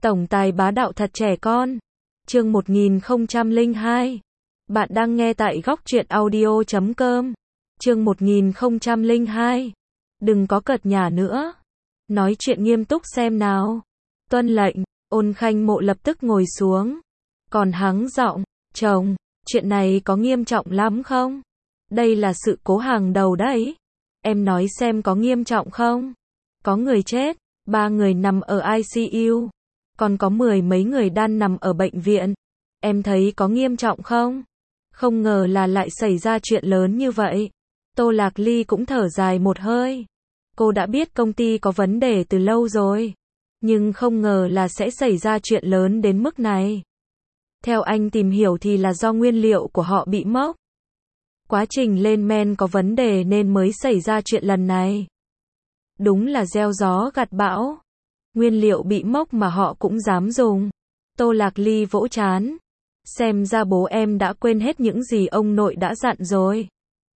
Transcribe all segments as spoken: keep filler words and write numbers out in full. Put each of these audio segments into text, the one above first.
Tổng tài bá đạo thật trẻ con. Chương một nghìn không trăm lẻ hai. Bạn đang nghe tại góc truyện audio chấm com. Chương một nghìn không trăm lẻ hai. Đừng có cợt nhả nữa. Nói chuyện nghiêm túc xem nào. Tuân lệnh. Ôn Khanh Mộ lập tức ngồi xuống. Còn hắng giọng, chồng, chuyện này có nghiêm trọng lắm không? Đây là sự cố hàng đầu đấy. Em nói xem có nghiêm trọng không? Có người chết, ba người nằm ở i xê u, còn có mười mấy người đang nằm ở bệnh viện. Em thấy có nghiêm trọng không? Không ngờ là lại xảy ra chuyện lớn như vậy. Tô Lạc Ly cũng thở dài một hơi. Cô đã biết công ty có vấn đề từ lâu rồi, nhưng không ngờ là sẽ xảy ra chuyện lớn đến mức này. Theo anh tìm hiểu thì là do nguyên liệu của họ bị mốc. Quá trình lên men có vấn đề nên mới xảy ra chuyện lần này. Đúng là gieo gió gặt bão. Nguyên liệu bị mốc mà họ cũng dám dùng. Tô Lạc Ly vỗ trán. Xem ra bố em đã quên hết những gì ông nội đã dặn rồi.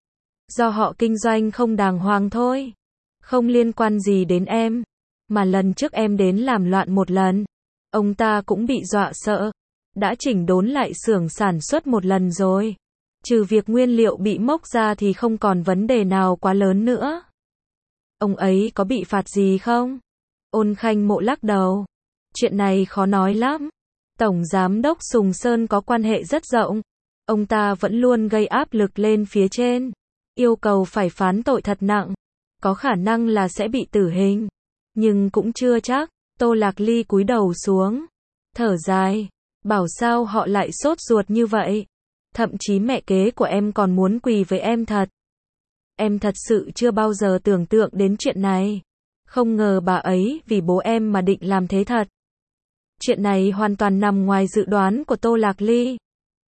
Do họ kinh doanh không đàng hoàng thôi. Không liên quan gì đến em. Mà lần trước em đến làm loạn một lần, ông ta cũng bị dọa sợ. Đã chỉnh đốn lại xưởng sản xuất một lần rồi. Trừ việc nguyên liệu bị mốc ra thì không còn vấn đề nào quá lớn nữa. Ông ấy có bị phạt gì không? Ôn Khanh Mộ lắc đầu. Chuyện này khó nói lắm. Tổng giám đốc Sùng Sơn có quan hệ rất rộng. Ông ta vẫn luôn gây áp lực lên phía trên. Yêu cầu phải phán tội thật nặng. Có khả năng là sẽ bị tử hình. Nhưng cũng chưa chắc. Tô Lạc Ly cúi đầu xuống. Thở dài. Bảo sao họ lại sốt ruột như vậy. Thậm chí mẹ kế của em còn muốn quỳ với em thật. Em thật sự chưa bao giờ tưởng tượng đến chuyện này. Không ngờ bà ấy vì bố em mà định làm thế thật. Chuyện này hoàn toàn nằm ngoài dự đoán của Tô Lạc Ly.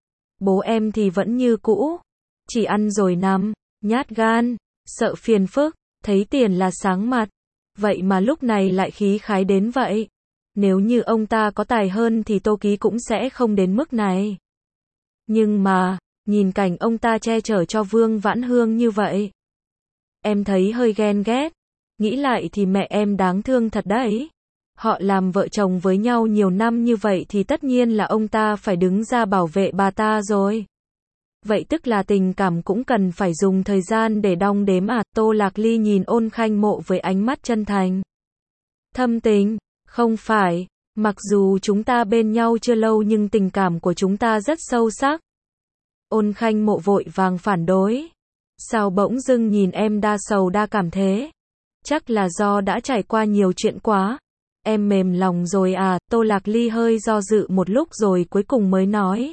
Bố em thì vẫn như cũ. Chỉ ăn rồi nằm, nhát gan, sợ phiền phức, thấy tiền là sáng mặt. Vậy mà lúc này lại khí khái đến vậy. Nếu như ông ta có tài hơn thì Tô Ký cũng sẽ không đến mức này. Nhưng mà, nhìn cảnh ông ta che chở cho Vương Vãn Hương như vậy, em thấy hơi ghen ghét. Nghĩ lại thì mẹ em đáng thương thật đấy. Họ làm vợ chồng với nhau nhiều năm như vậy thì tất nhiên là ông ta phải đứng ra bảo vệ bà ta rồi. Vậy tức là tình cảm cũng cần phải dùng thời gian để đong đếm à? Tô Lạc Ly nhìn Ôn Khanh Mộ với ánh mắt chân thành. Thâm tình, không phải, mặc dù chúng ta bên nhau chưa lâu nhưng tình cảm của chúng ta rất sâu sắc. Ôn Khanh Mộ vội vàng phản đối. Sao bỗng dưng nhìn em đa sầu đa cảm thế? Chắc là do đã trải qua nhiều chuyện quá. Em mềm lòng rồi à? Tô Lạc Ly hơi do dự một lúc rồi cuối cùng mới nói.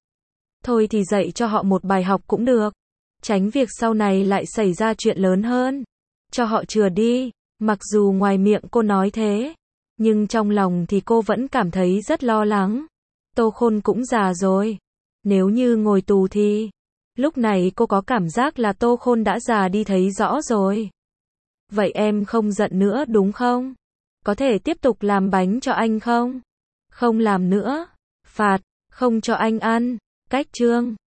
Thôi thì dạy cho họ một bài học cũng được. Tránh việc sau này lại xảy ra chuyện lớn hơn. Cho họ chừa đi. Mặc dù ngoài miệng cô nói thế, nhưng trong lòng thì cô vẫn cảm thấy rất lo lắng. Tô Khôn cũng già rồi. Nếu như ngồi tù thì... Lúc này cô có cảm giác là Tô Khôn đã già đi thấy rõ rồi. Vậy em không giận nữa đúng không? Có thể tiếp tục làm bánh cho anh không? Không làm nữa. Phạt, không cho anh ăn. Cách chương.